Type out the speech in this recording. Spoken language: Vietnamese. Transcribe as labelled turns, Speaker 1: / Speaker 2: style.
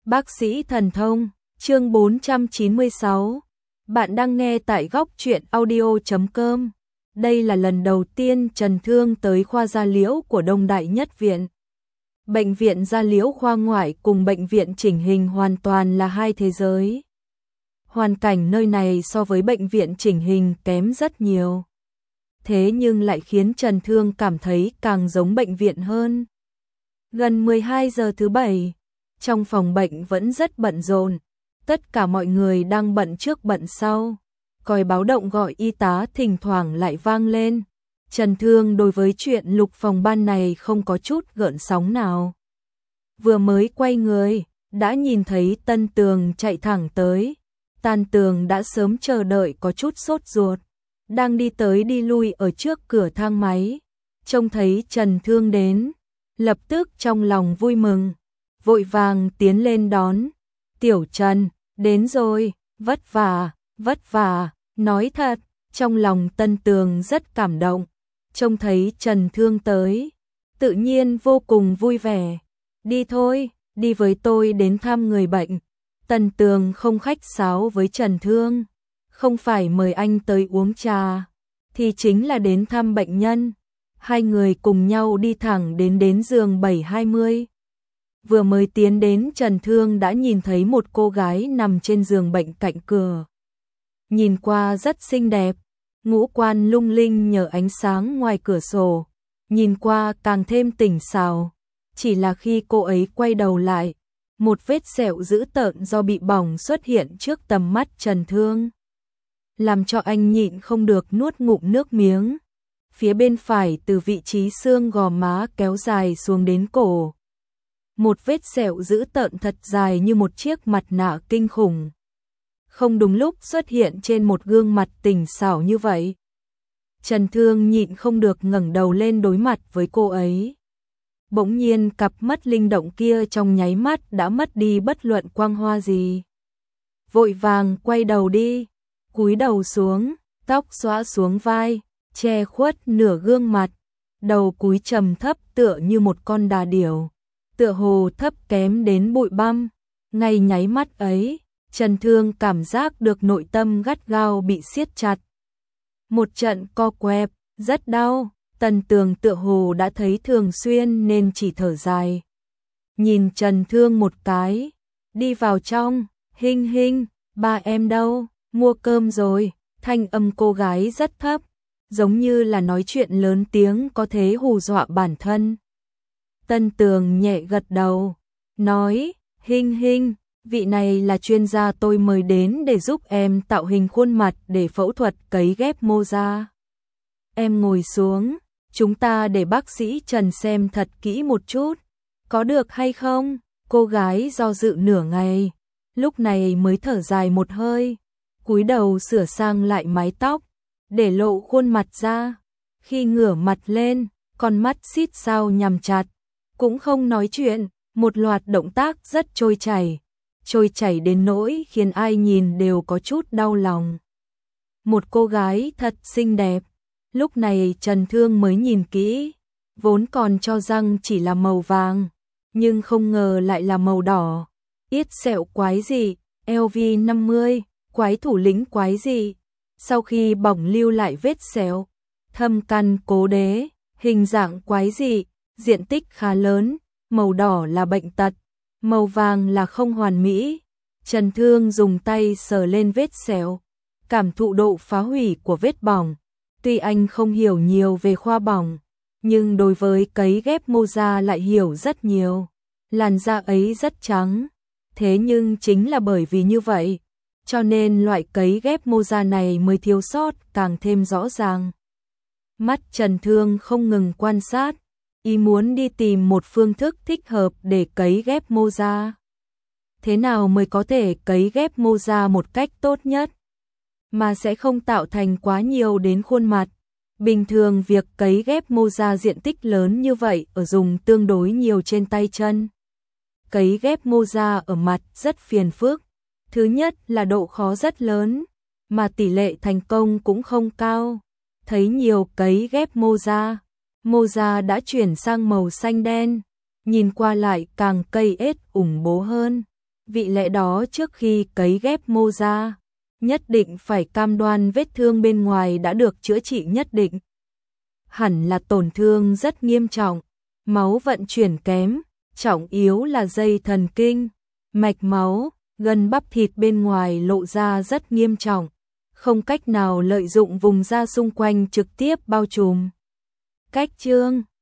Speaker 1: Bác sĩ thần thông, chương 496. Bạn đang nghe tại góc truyện audio.com. Đây là lần đầu tiên Trần Thương tới khoa da liễu của Đông Đại Nhất Viện. Bệnh viện da liễu khoa ngoại cùng bệnh viện chỉnh hình hoàn toàn là hai thế giới. Hoàn cảnh nơi này so với bệnh viện chỉnh hình kém rất nhiều. Thế nhưng lại khiến Trần Thương cảm thấy càng giống bệnh viện hơn. Gần 12 giờ thứ Bảy, trong phòng bệnh vẫn rất bận rộn, tất cả mọi người đang bận trước bận sau. Còi báo động gọi y tá thỉnh thoảng lại vang lên. Trần Thương đối với chuyện lục phòng ban này không có chút gợn sóng nào. Vừa mới quay người, đã nhìn thấy Tân Tường chạy thẳng tới. Tan Tường đã sớm chờ đợi có chút sốt ruột, đang đi tới đi lui ở trước cửa thang máy. Trông thấy Trần Thương đến, lập tức trong lòng vui mừng, vội vàng tiến lên đón. Tiểu Trần, đến rồi, vất vả, nói thật, trong lòng Tân Tường rất cảm động. Trông thấy Trần Thương tới, tự nhiên vô cùng vui vẻ. Đi thôi, đi với tôi đến thăm người bệnh. Tân Tường không khách sáo với Trần Thương, không phải mời anh tới uống trà, thì chính là đến thăm bệnh nhân. Hai người cùng nhau đi thẳng đến giường 720. Vừa mới tiến đến, Trần Thương đã nhìn thấy một cô gái nằm trên giường bệnh cạnh cửa. Nhìn qua rất xinh đẹp, ngũ quan lung linh nhờ ánh sáng ngoài cửa sổ, nhìn qua càng thêm tỉnh xảo. Chỉ là khi cô ấy quay đầu lại, một vết sẹo dữ tợn do bị bỏng xuất hiện trước tầm mắt Trần Thương, làm cho anh nhịn không được nuốt ngụm nước miếng. Phía bên phải từ vị trí xương gò má kéo dài xuống đến cổ, một vết sẹo dữ tợn thật dài như một chiếc mặt nạ kinh khủng, không đúng lúc xuất hiện trên một gương mặt tỉnh xảo như vậy. Trần Thương nhịn không được ngẩng đầu lên đối mặt với cô ấy. Bỗng nhiên cặp mắt linh động kia trong nháy mắt đã mất đi bất luận quang hoa gì. Vội vàng quay đầu đi, cúi đầu xuống, tóc xõa xuống vai, che khuất nửa gương mặt, đầu cúi trầm thấp tựa như một con đà điểu, tựa hồ thấp kém đến bụi băm. Ngay nháy mắt ấy, Trần Thương cảm giác được nội tâm gắt gao bị siết chặt. Một trận co quẹp, rất đau. Tân Tường tựa hồ đã thấy thường xuyên nên chỉ thở dài. Nhìn Trần Thương một cái, đi vào trong. Hinh, ba em đâu, mua cơm rồi. Thanh âm cô gái rất thấp, giống như là nói chuyện lớn tiếng có thể hù dọa bản thân. Tân Tường nhẹ gật đầu, nói, Hinh, vị này là chuyên gia tôi mời đến để giúp em tạo hình khuôn mặt để phẫu thuật cấy ghép mô da. Em ngồi xuống, chúng ta để bác sĩ Trần xem thật kỹ một chút, có được hay không? Cô gái do dự nửa ngày, lúc này mới thở dài một hơi, cúi đầu sửa sang lại mái tóc, để lộ khuôn mặt ra. Khi ngửa mặt lên, con mắt xít sao nhắm chặt, cũng không nói chuyện, một loạt động tác rất trôi chảy đến nỗi khiến ai nhìn đều có chút đau lòng. Một cô gái thật xinh đẹp. Lúc này Trần Thương mới nhìn kỹ, vốn còn cho rằng chỉ là màu vàng, nhưng không ngờ lại là màu đỏ. Yết sẹo quái dị, LV50, quái thủ lĩnh quái dị. Sau khi bỏng lưu lại vết sẹo, thâm căn cố đế, hình dạng quái dị, diện tích khá lớn. Màu đỏ là bệnh tật, màu vàng là không hoàn mỹ. Trần Thương dùng tay sờ lên vết sẹo, cảm thụ độ phá hủy của vết bỏng. Tuy anh không hiểu nhiều về khoa bỏng, nhưng đối với cấy ghép mô da lại hiểu rất nhiều. Làn da ấy rất trắng, thế nhưng chính là bởi vì như vậy, cho nên loại cấy ghép mô da này mới thiếu sót càng thêm rõ ràng. Mắt Trần Thương không ngừng quan sát, ý muốn đi tìm một phương thức thích hợp để cấy ghép mô da. Thế nào mới có thể cấy ghép mô da một cách tốt nhất, mà sẽ không tạo thành quá nhiều đến khuôn mặt. Bình thường việc cấy ghép mô da diện tích lớn như vậy ở dùng tương đối nhiều trên tay chân. Cấy ghép mô da ở mặt rất phiền phức. Thứ nhất là độ khó rất lớn, mà tỷ lệ thành công cũng không cao. Thấy nhiều cấy ghép mô da đã chuyển sang màu xanh đen, nhìn qua lại càng cây ết ủng bố hơn. Vì lẽ đó trước khi cấy ghép mô ra, nhất định phải cam đoan vết thương bên ngoài đã được chữa trị nhất định. Hẳn là tổn thương rất nghiêm trọng, máu vận chuyển kém, trọng yếu là dây thần kinh, mạch máu, gân bắp thịt bên ngoài lộ ra rất nghiêm trọng, không cách nào lợi dụng vùng da xung quanh trực tiếp bao trùm. Cách chương